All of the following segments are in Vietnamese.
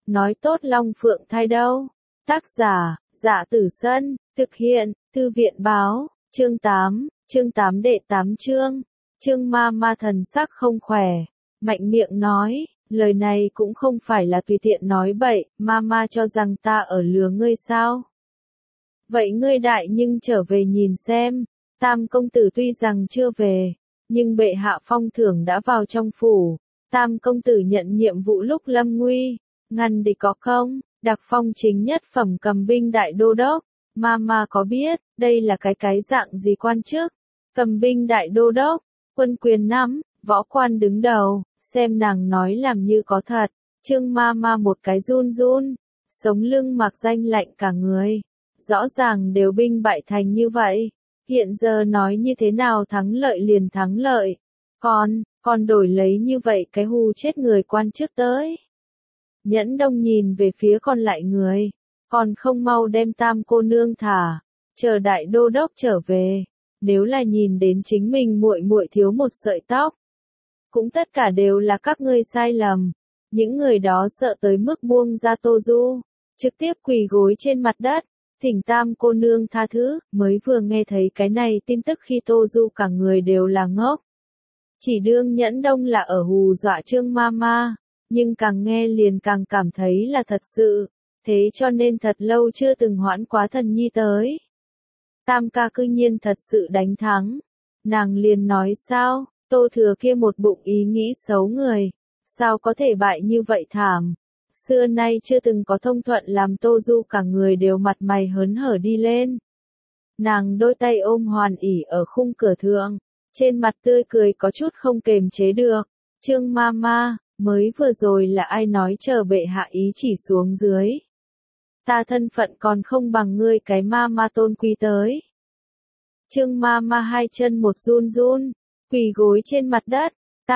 nói tốt Long Phượng thai đâu. Tác giả, Dạ Tử Sân, thực hiện, Thư viện báo, chương 8 đệ 8 chương. Chương ma thần sắc không khỏe, mạnh miệng nói, lời này cũng không phải là tùy tiện nói bậy, ma cho rằng ta ở lừa ngươi sao? Vậy ngươi đại nhưng trở về nhìn xem, Tam công tử tuy rằng chưa về, nhưng bệ hạ phong thưởng đã vào trong phủ, Tam công tử nhận nhiệm vụ lúc lâm nguy, ngăn địch có không? Đặc phong chính nhất phẩm cầm binh đại đô đốc, ma có biết, đây là cái dạng gì quan chức? Cầm binh đại đô đốc, quân quyền nắm, võ quan đứng đầu, xem nàng nói làm như có thật, Trương ma một cái run run, sống lưng mặc danh lạnh cả người, rõ ràng đều binh bại thành như vậy, hiện giờ nói như thế nào thắng lợi liền thắng lợi, còn đổi lấy như vậy cái hù chết người quan chức tới. Nhẫn Đông nhìn về phía còn lại người, còn không mau đem Tam cô nương thả, chờ đại đô đốc trở về, nếu là nhìn đến chính mình muội thiếu một sợi tóc, cũng tất cả đều là các ngươi sai lầm. Những người đó sợ tới mức buông ra Tô Du, trực tiếp quỳ gối trên mặt đất, thỉnh Tam cô nương tha thứ, mới vừa nghe thấy cái này tin tức khi Tô Du cả người đều là ngốc. Chỉ đương Nhẫn Đông là ở hù dọa Trương ma, nhưng càng nghe liền càng cảm thấy là thật sự, thế cho nên thật lâu chưa từng hoãn quá thần nhi tới. Tam ca cư nhiên thật sự đánh thắng, nàng liền nói sao, Tô Thừa kia một bụng ý nghĩ xấu người, sao có thể bại như vậy thảm, xưa nay chưa từng có thông thuận làm Tô Du cả người đều mặt mày hớn hở đi lên. Nàng đôi tay ôm Hoàn ỉ ở khung cửa thượng, trên mặt tươi cười có chút không kềm chế được, Trương ma, mới vừa rồi là ai nói chờ bệ hạ ý chỉ xuống dưới. Ta thân phận còn không bằng ngươi cái ma tôn quý tới. Trương ma hai chân một run run, quỳ gối trên mặt đất,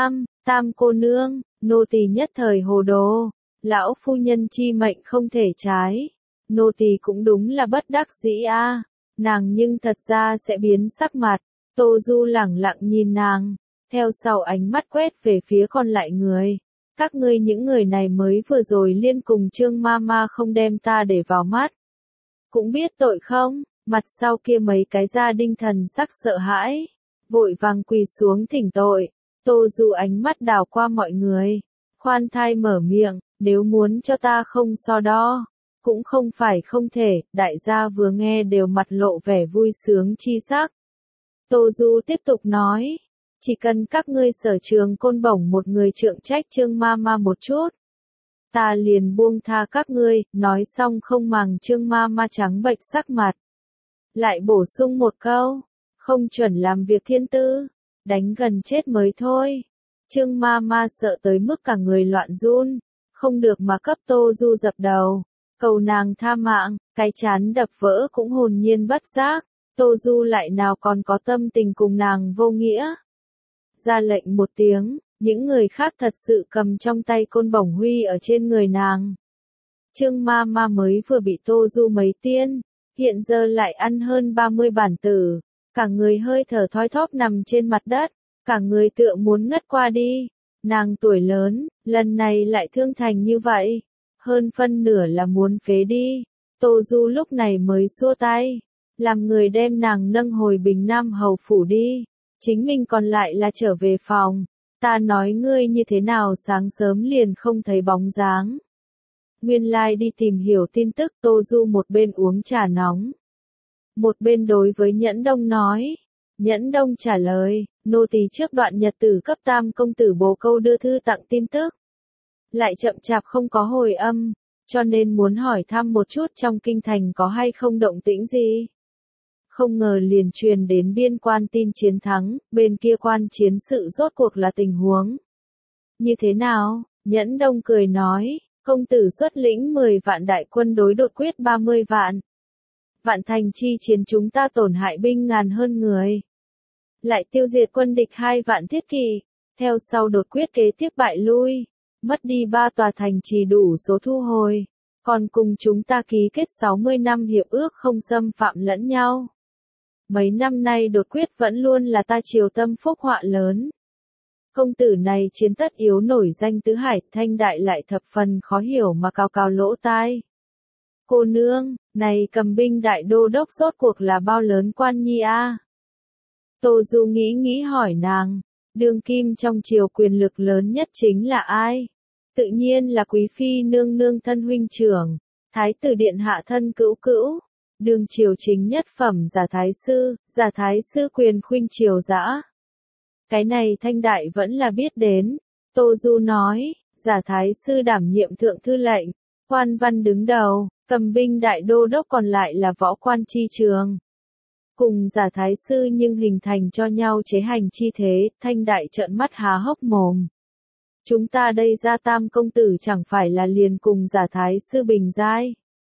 tam cô nương, nô tỳ nhất thời hồ đồ, lão phu nhân chi mệnh không thể trái, nô tỳ cũng đúng là bất đắc dĩ a. Nàng nhưng thật ra sẽ biến sắc mặt, Tô Du lẳng lặng nhìn nàng, theo sau ánh mắt quét về phía còn lại người. Các ngươi những người này mới vừa rồi liên cùng Trương ma không đem ta để vào mắt. Cũng biết tội không, mặt sau kia mấy cái gia đinh thần sắc sợ hãi, vội vàng quỳ xuống thỉnh tội. Tô Du ánh mắt đảo qua mọi người, khoan thai mở miệng, nếu muốn cho ta không so đo, cũng không phải không thể, đại gia vừa nghe đều mặt lộ vẻ vui sướng chi sắc. Tô Du tiếp tục nói, chỉ cần các ngươi Sở Trường Côn bổng một người trượng trách Trương ma một chút, ta liền buông tha các ngươi, nói xong không màng Trương ma trắng bệch sắc mặt. Lại bổ sung một câu, không chuẩn làm việc thiên tư, đánh gần chết mới thôi. Trương ma sợ tới mức cả người loạn run, không được mà cấp Tô Du dập đầu, cầu nàng tha mạng, cái chán đập vỡ cũng hồn nhiên bất giác, Tô Du lại nào còn có tâm tình cùng nàng vô nghĩa. Ra lệnh một tiếng, những người khác thật sự cầm trong tay côn bổng huy ở trên người nàng. Trương ma mới vừa bị Tô Du mấy tiên, hiện giờ lại ăn hơn 30 bản tử, cả người hơi thở thoi thóp nằm trên mặt đất, cả người tựa muốn ngất qua đi. Nàng tuổi lớn, lần này lại thương thành như vậy, hơn phân nửa là muốn phế đi. Tô Du lúc này mới xua tay, làm người đem nàng nâng hồi Bình Nam hầu phủ đi, chính mình còn lại là trở về phòng. Ta nói ngươi như thế nào sáng sớm liền không thấy bóng dáng. Nguyên lai đi tìm hiểu tin tức. Tô Du một bên uống trà nóng, một bên đối với Nhẫn Đông nói. Nhẫn Đông trả lời, nô tỳ trước đoạn nhật tử cấp Tam công tử bồ câu đưa thư tặng tin tức, lại chậm chạp không có hồi âm, cho nên muốn hỏi thăm một chút trong kinh thành có hay không động tĩnh gì. Không ngờ liền truyền đến biên quan tin chiến thắng, bên kia quan chiến sự rốt cuộc là tình huống như thế nào? Nhẫn Đông cười nói, công tử xuất lĩnh 10 vạn đại quân đối đột quyết 30 vạn. Vạn thành chi chiến chúng ta tổn hại binh ngàn hơn người, lại tiêu diệt quân địch 2 vạn thiết kỵ, theo sau đột quyết kế tiếp bại lui, mất đi 3 tòa thành trì đủ số thu hồi, còn cùng chúng ta ký kết 60 năm hiệp ước không xâm phạm lẫn nhau. Mấy năm nay đột quyết vẫn luôn là ta triều tâm phúc họa lớn. Công tử này chiến tất yếu nổi danh tứ hải, Thanh Đại lại thập phần khó hiểu mà cào cào lỗ tai. Cô nương, này Cầm binh đại đô đốc rốt cuộc là bao lớn quan nhi a? Tô Du nghĩ nghĩ hỏi nàng, đương kim trong triều quyền lực lớn nhất chính là ai? Tự nhiên là quý phi nương nương thân huynh trưởng, thái tử điện hạ thân cữu cữu, đương triều chính nhất phẩm giả thái sư quyền khuynh triều dã. Cái này Thanh Đại vẫn là biết đến. Tô Du nói, giả thái sư đảm nhiệm thượng thư lệnh, quan văn đứng đầu, Cầm binh đại đô đốc còn lại là võ quan chi trường. Cùng giả thái sư nhưng hình thành cho nhau chế hành chi thế, Thanh Đại trợn mắt há hốc mồm. Chúng ta đây ra Tam công tử chẳng phải là liền cùng giả thái sư bình giai.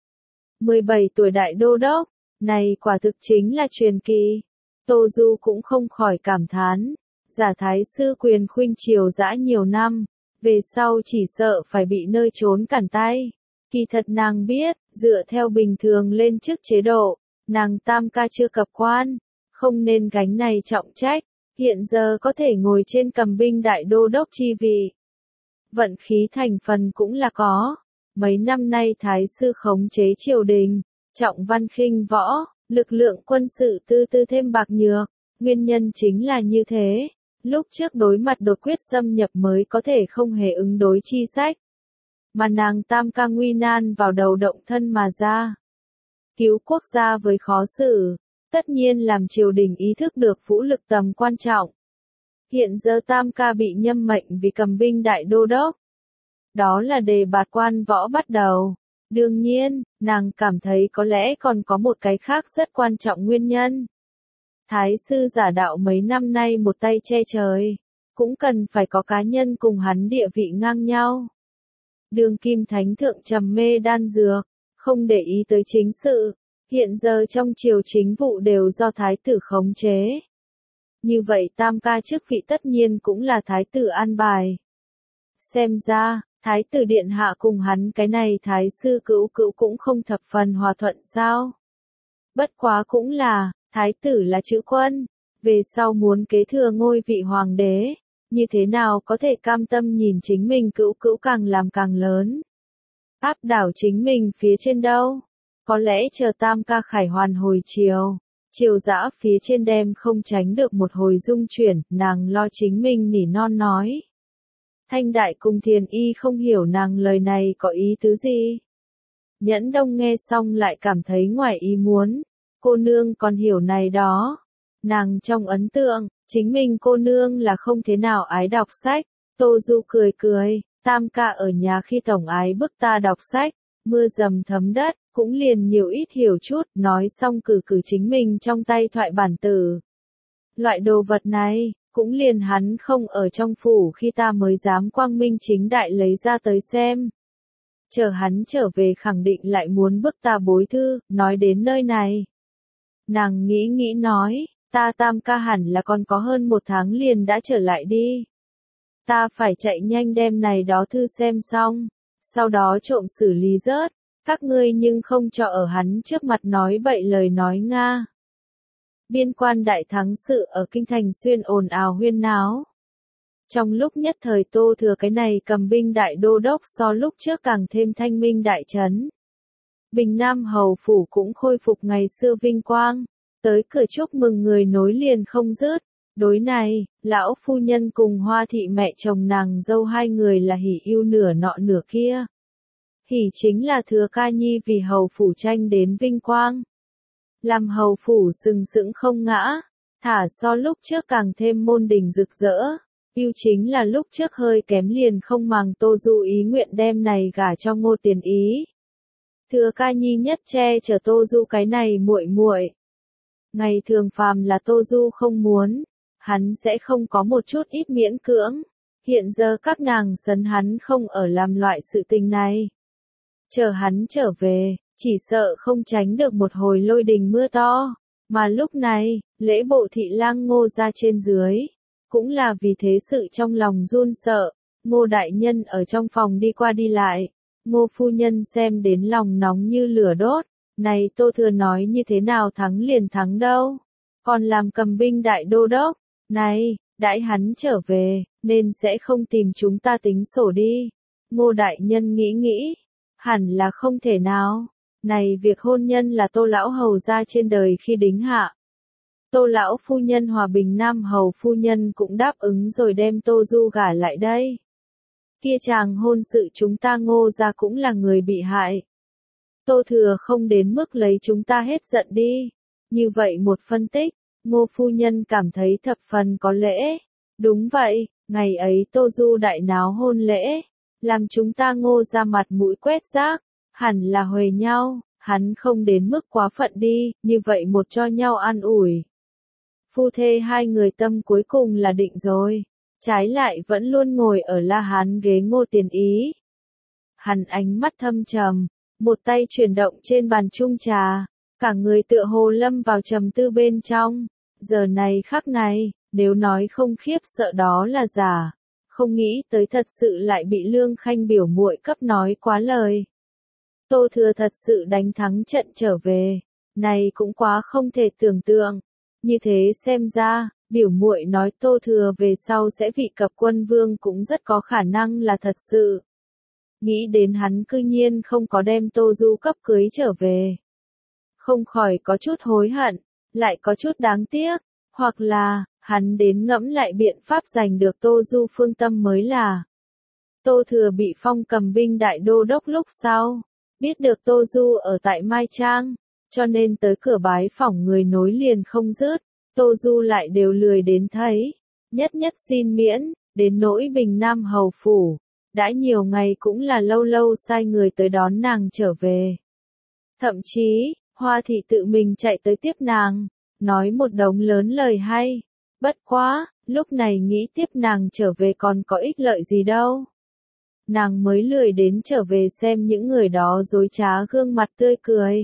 17 tuổi đại đô đốc, này quả thực chính là truyền kỳ. Tô Du cũng không khỏi cảm thán, giả thái sư quyền khuynh triều dã nhiều năm, về sau chỉ sợ phải bị nơi trốn cản tay. Kỳ thật nàng biết, dựa theo bình thường lên chức chế độ, nàng tam ca chưa cập quan, không nên gánh này trọng trách, hiện giờ có thể ngồi trên Cầm binh đại đô đốc chi vị. Vận khí thành phần cũng là có, mấy năm nay thái sư khống chế triều đình, trọng văn khinh võ, lực lượng quân sự tư thêm bạc nhược, nguyên nhân chính là như thế, lúc trước đối mặt đột quyết xâm nhập mới có thể không hề ứng đối chi sách. Mà nàng tam ca nguy nan vào đầu động thân mà ra. Cứu quốc gia với khó xử, tất nhiên làm triều đình ý thức được vũ lực tầm quan trọng. Hiện giờ tam ca bị nhâm mệnh vì Cầm binh đại đô đốc. Đó là đề bạt quan võ bắt đầu. Đương nhiên, nàng cảm thấy có lẽ còn có một cái khác rất quan trọng nguyên nhân. Thái sư giả đạo mấy năm nay một tay che trời, cũng cần phải có cá nhân cùng hắn địa vị ngang nhau. Đương kim thánh thượng trầm mê đan dược, không để ý tới chính sự, hiện giờ trong triều chính vụ đều do thái tử khống chế. Như vậy tam ca chức vị tất nhiên cũng là thái tử an bài. Xem ra, thái tử điện hạ cùng hắn cái này thái sư cữu cữu cũng không thập phần hòa thuận sao. Bất quá cũng là, thái tử là chữ quân, về sau muốn kế thừa ngôi vị hoàng đế, như thế nào có thể cam tâm nhìn chính mình cữu cữu càng làm càng lớn. Áp đảo chính mình phía trên đâu, có lẽ chờ tam ca khải hoàn hồi chiều. Triều dã phía trên đem không tránh được một hồi rung chuyển, nàng lo chính mình nỉ non nói. Thanh Đại cùng Thiền Y không hiểu nàng lời này có ý tứ gì. Nhẫn Đông nghe xong lại cảm thấy ngoài ý muốn, cô nương còn hiểu này đó. Nàng trong ấn tượng, chính mình cô nương là không thế nào ái đọc sách. Tô Du cười cười, tam ca ở nhà khi tổng ái bức ta đọc sách, mưa dầm thấm đất, cũng liền nhiều ít hiểu chút, nói xong cử chính mình trong tay thoại bản tử. Loại đồ vật này, cũng liền hắn không ở trong phủ khi ta mới dám quang minh chính đại lấy ra tới xem. Chờ hắn trở về khẳng định lại muốn bức ta bối thư, nói đến nơi này. Nàng nghĩ nói, ta tam ca hẳn là còn có hơn 1 tháng liền đã trở lại đi. Ta phải chạy nhanh đem này đó thư xem xong, sau đó trộm xử lý rớt. Các ngươi nhưng không cho ở hắn trước mặt nói bậy lời nói Nga. Biên quan đại thắng sự ở kinh thành xuyên ồn ào huyên náo. Trong lúc nhất thời Tô Thừa cái này Cầm binh đại đô đốc so lúc trước càng thêm thanh minh đại trấn. Bình Nam hầu phủ cũng khôi phục ngày xưa vinh quang, tới cửa chúc mừng người nối liền không dứt. Đối này, lão phu nhân cùng Hoa thị mẹ chồng nàng dâu hai người là hỉ yêu nửa nọ nửa kia. Hỉ chính là Thừa ca nhi vì hầu phủ tranh đến vinh quang. Làm hầu phủ sừng sững không ngã, thả so lúc trước càng thêm môn đình rực rỡ. Yêu chính là lúc trước hơi kém liền không màng Tô Du ý nguyện đem này gả cho Ngô Tiền Ý. Thừa ca nhi nhất che chở Tô Du cái này muội muội. Ngày thường phàm là Tô Du không muốn, hắn sẽ không có một chút ít miễn cưỡng. Hiện giờ các nàng sấn hắn không ở làm loại sự tình này. Chờ hắn trở về, chỉ sợ không tránh được một hồi lôi đình mưa to. Mà lúc này, lễ bộ thị lang Ngô ra trên dưới, cũng là vì thế sự trong lòng run sợ. Ngô đại nhân ở trong phòng đi qua đi lại, Ngô phu nhân xem đến lòng nóng như lửa đốt. Này Tô Thừa nói như thế nào thắng liền thắng đâu, còn làm Cầm binh đại đô đốc. Này, đãi hắn trở về, nên sẽ không tìm chúng ta tính sổ đi. Ngô đại nhân nghĩ nghĩ, hẳn là không thể nào. Này việc hôn nhân là Tô lão hầu ra trên đời khi đính hạ. Tô lão phu nhân Hòa Bình Nam hầu phu nhân cũng đáp ứng rồi đem Tô Du gả lại đây. Kia chàng hôn sự chúng ta Ngô gia cũng là người bị hại. Tô Thừa không đến mức lấy chúng ta hết giận đi. Như vậy một phân tích, Ngô phu nhân cảm thấy thập phần có lễ. Đúng vậy, ngày ấy Tô Du đại náo hôn lễ, làm chúng ta Ngô ra mặt mũi quét rác, hẳn là huề nhau, hắn không đến mức quá phận đi, như vậy một cho nhau an ủi. Phu thê hai người tâm cuối cùng là định rồi, trái lại vẫn luôn ngồi ở La Hán ghế Ngô Tiền Ý. Hắn ánh mắt thâm trầm, một tay chuyển động trên bàn chung trà, cả người tựa hồ lâm vào trầm tư bên trong. Giờ này khắc này, nếu nói không khiếp sợ đó là giả, không nghĩ tới thật sự lại bị Lương Khanh biểu muội cấp nói quá lời. Tô Thừa thật sự đánh thắng trận trở về, này cũng quá không thể tưởng tượng. Như thế xem ra, biểu muội nói Tô Thừa về sau sẽ vị cập quân vương cũng rất có khả năng là thật sự. Nghĩ đến hắn cư nhiên không có đem Tô Du cấp cưới trở về. Không khỏi có chút hối hận, lại có chút đáng tiếc, hoặc là, hắn đến ngẫm lại biện pháp giành được Tô Du phương tâm mới là. Tô Thừa bị phong cầm binh đại đô đốc lúc sau, biết được Tô Du ở tại Mai Trang, cho nên tới cửa bái phỏng người nối liền không dứt, Tô Du lại đều lười đến thấy, nhất nhất xin miễn, đến nỗi Bình Nam hầu phủ, đã nhiều ngày cũng là lâu lâu sai người tới đón nàng trở về. Thậm chí, Hoa thị tự mình chạy tới tiếp nàng, nói một đống lớn lời hay. Bất quá, lúc này nghĩ tiếp nàng trở về còn có ích lợi gì đâu. Nàng mới lười đến trở về xem những người đó dối trá gương mặt tươi cười.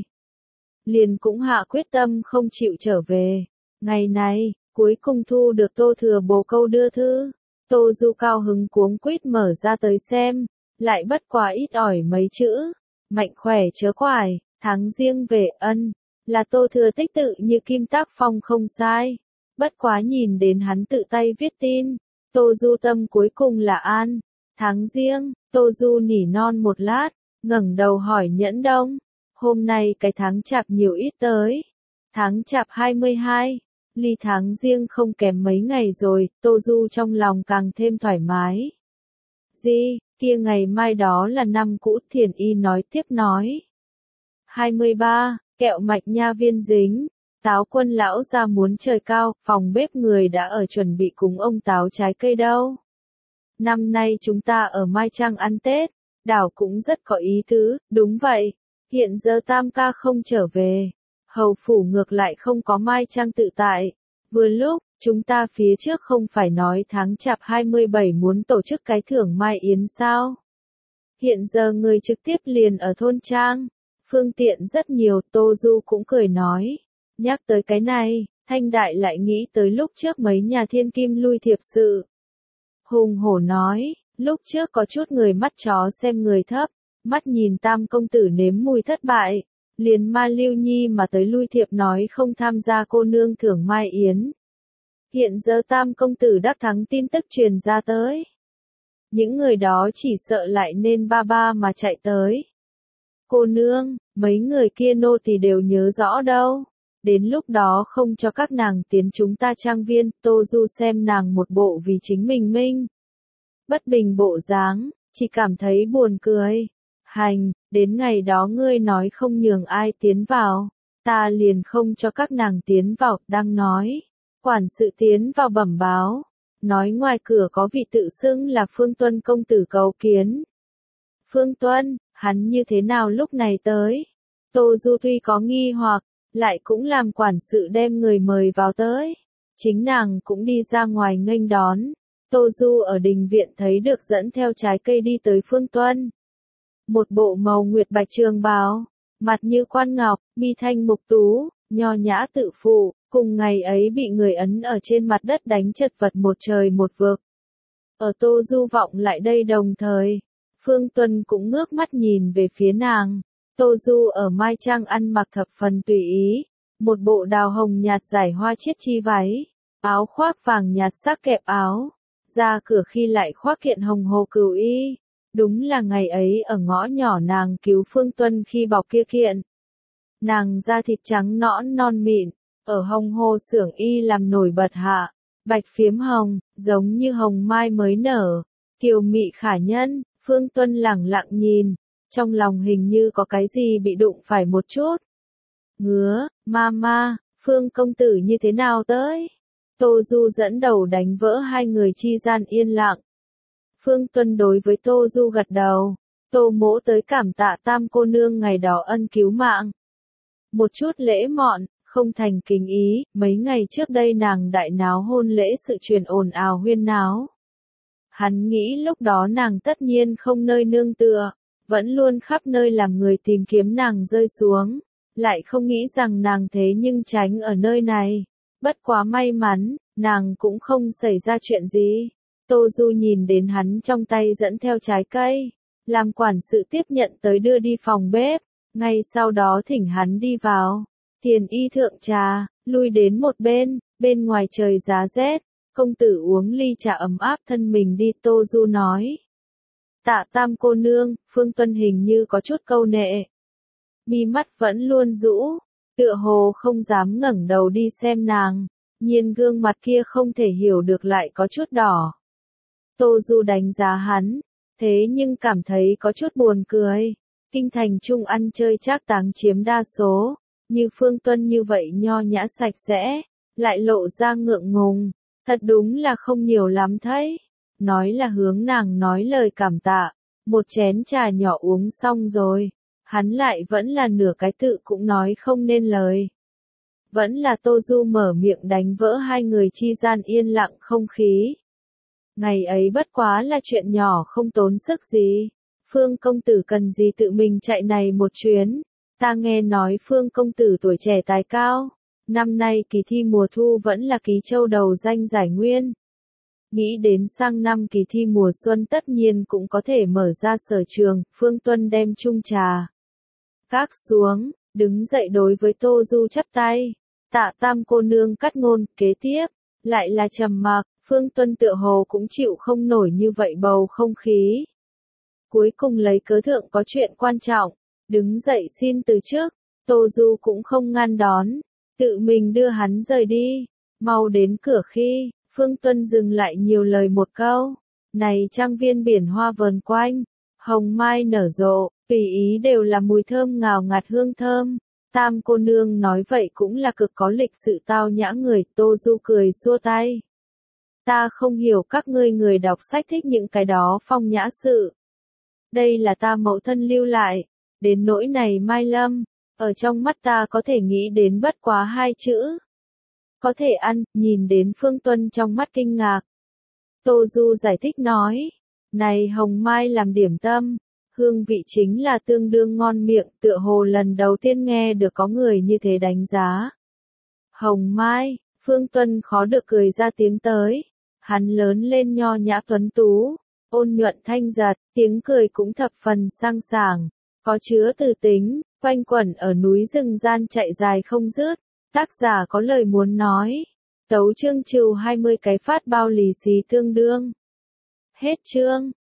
Liền cũng hạ quyết tâm không chịu trở về. Ngày này, cuối cùng thu được Tô Thừa bồ câu đưa thư. Tô Du cao hứng cuống quýt mở ra tới xem, lại bất quá ít ỏi mấy chữ. Mạnh khỏe chớ quải, tháng riêng về ân, là Tô Thừa tích tự như kim tác phong không sai. Bất quá nhìn đến hắn tự tay viết tin, Tô Du tâm cuối cùng là an. Tháng riêng, Tô Du nỉ non một lát, ngẩng đầu hỏi Nhẫn Đông, hôm nay cái tháng chạp nhiều ít tới. Tháng chạp 22, ly tháng riêng không kém mấy ngày rồi, Tô Du trong lòng càng thêm thoải mái. Gì, kia ngày mai đó là năm cũ, Thiền Y nói tiếp nói. 23, kẹo mạch nha viên dính. Táo Quân lão ra muốn trời cao, phòng bếp người đã ở chuẩn bị cúng ông táo trái cây đâu. Năm nay chúng ta ở Mai Trang ăn Tết, đảo cũng rất có ý tứ, đúng vậy. Hiện giờ Tam ca không trở về, hầu phủ ngược lại không có Mai Trang tự tại. Vừa lúc, chúng ta phía trước không phải nói tháng chạp 27 muốn tổ chức cái thưởng Mai Yến sao? Hiện giờ người trực tiếp liền ở thôn Trang, phương tiện rất nhiều, Tô Du cũng cười nói. Nhắc tới cái này, Thanh Đại lại nghĩ tới lúc trước mấy nhà thiên kim lui thiệp sự. Hùng hổ nói, lúc trước có chút người mắt chó xem người thấp, mắt nhìn Tam công tử nếm mùi thất bại, liền Ma Lưu Nhi mà tới lui thiệp nói không tham gia cô nương thưởng Mai Yến. Hiện giờ Tam công tử đắc thắng tin tức truyền ra tới. Những người đó chỉ sợ lại nên ba ba mà chạy tới. Cô nương, mấy người kia nô thì đều nhớ rõ đâu. Đến lúc đó không cho các nàng tiến chúng ta trang viên, Tô Du xem nàng một bộ vì chính mình minh. Bất bình bộ dáng, chỉ cảm thấy buồn cười. Hành, đến ngày đó ngươi nói không nhường ai tiến vào, ta liền không cho các nàng tiến vào, đang nói. Quản sự tiến vào bẩm báo, nói ngoài cửa có vị tự xưng là Phương Tuân công tử cầu kiến. Phương Tuân, hắn như thế nào lúc này tới? Tô Du tuy có nghi hoặc, lại cũng làm quản sự đem người mời vào tới. Chính nàng cũng đi ra ngoài nghênh đón. Tô Du ở đình viện thấy được dẫn theo trái cây đi tới Phương Tuân. Một bộ màu nguyệt bạch trường bào, mặt như quan ngọc, mi thanh mục tú, nho nhã tự phụ, cùng ngày ấy bị người ấn ở trên mặt đất đánh chật vật một trời một vực. Ở Tô Du vọng lại đây đồng thời, Phương Tuân cũng ngước mắt nhìn về phía nàng. Tô Du ở Mai Trang ăn mặc thập phần tùy ý, một bộ đào hồng nhạt giải hoa chiết chi váy, áo khoác vàng nhạt sắc kẹp áo, ra cửa khi lại khoác kiện hồng hồ cửu y. Đúng là ngày ấy ở ngõ nhỏ nàng cứu Phương Tuân khi bọc kia kiện. Nàng da thịt trắng nõn non mịn, ở hồng hồ xưởng y làm nổi bật hạ, bạch phiếm hồng, giống như hồng mai mới nở, kiều mị khả nhân. Phương Tuân lẳng lặng nhìn, trong lòng hình như có cái gì bị đụng phải một chút. Ngứa, ma, Phương công tử như thế nào tới? Tô Du dẫn đầu đánh vỡ hai người chi gian yên lặng. Phương Tuân đối với Tô Du gật đầu. Tô mỗ tới cảm tạ Tam cô nương ngày đó ân cứu mạng. Một chút lễ mọn, không thành kính ý, mấy ngày trước đây nàng đại náo hôn lễ sự truyền ồn ào huyên náo. Hắn nghĩ lúc đó nàng tất nhiên không nơi nương tựa, vẫn luôn khắp nơi làm người tìm kiếm nàng rơi xuống, lại không nghĩ rằng nàng thế nhưng tránh ở nơi này. Bất quá may mắn, nàng cũng không xảy ra chuyện gì. Tô Du nhìn đến hắn trong tay dẫn theo trái cây, làm quản sự tiếp nhận tới đưa đi phòng bếp, ngay sau đó thỉnh hắn đi vào. Tiền y thượng trà, lui đến một bên, bên ngoài trời giá rét, công tử uống ly trà ấm áp thân mình đi. Tô Du nói. Tạ Tam cô nương, Phương Tuân hình như có chút câu nệ. Mi mắt vẫn luôn rũ, tựa hồ không dám ngẩng đầu đi xem nàng, nhiên gương mặt kia không thể hiểu được lại có chút đỏ. Tô Du đánh giá hắn, thế nhưng cảm thấy có chút buồn cười. Kinh thành trung ăn chơi trác táng chiếm đa số, như Phương Tuân như vậy nho nhã sạch sẽ, lại lộ ra ngượng ngùng, thật đúng là không nhiều lắm thấy. Nói là hướng nàng nói lời cảm tạ, một chén trà nhỏ uống xong rồi, hắn lại vẫn là nửa cái tự cũng nói không nên lời. Vẫn là Tô Du mở miệng đánh vỡ hai người chi gian yên lặng không khí. Ngày ấy bất quá là chuyện nhỏ không tốn sức gì. Phương công tử cần gì tự mình chạy này một chuyến. Ta nghe nói Phương công tử tuổi trẻ tài cao. Năm nay kỳ thi mùa thu vẫn là Ký Châu đầu danh giải nguyên. Nghĩ đến sang năm kỳ thi mùa xuân tất nhiên cũng có thể mở ra sở trường. Phương Tuân đem chung trà các xuống, đứng dậy đối với Tô Du chắp tay. Tạ Tam cô nương cắt ngôn, kế tiếp, lại là trầm mặc. Phương Tuân tựa hồ cũng chịu không nổi như vậy bầu không khí. Cuối cùng lấy cớ thượng có chuyện quan trọng, đứng dậy xin từ trước. Tô Du cũng không ngăn đón, tự mình đưa hắn rời đi. Mau đến cửa khi, Phương Tuân dừng lại nhiều lời một câu. Này trang viên biển hoa vờn quanh, hồng mai nở rộ, tùy ý đều là mùi thơm ngào ngạt hương thơm. Tam cô nương nói vậy cũng là cực có lịch sự tao nhã người. Tô Du cười xua tay. Ta không hiểu các ngươi người đọc sách thích những cái đó phong nhã sự. Đây là ta mẫu thân lưu lại. Đến nỗi này Mai Lâm, ở trong mắt ta có thể nghĩ đến bất quá hai chữ. Có thể ăn. Nhìn đến Phương Tuân trong mắt kinh ngạc, Tô Du giải thích nói. Này hồng mai làm điểm tâm, hương vị chính là tương đương ngon miệng. Tựa hồ lần đầu tiên nghe được có người như thế đánh giá. Hồng mai, Phương Tuân khó được cười ra tiếng tới. Hắn lớn lên nho nhã tuấn tú, ôn nhuận thanh giật, tiếng cười cũng thập phần sang sảng, có chứa từ tính, quanh quẩn ở núi rừng gian chạy dài không dứt. Tác giả có lời muốn nói. Tấu chương trừ 20 cái phát bao lì xì tương đương. Hết chương.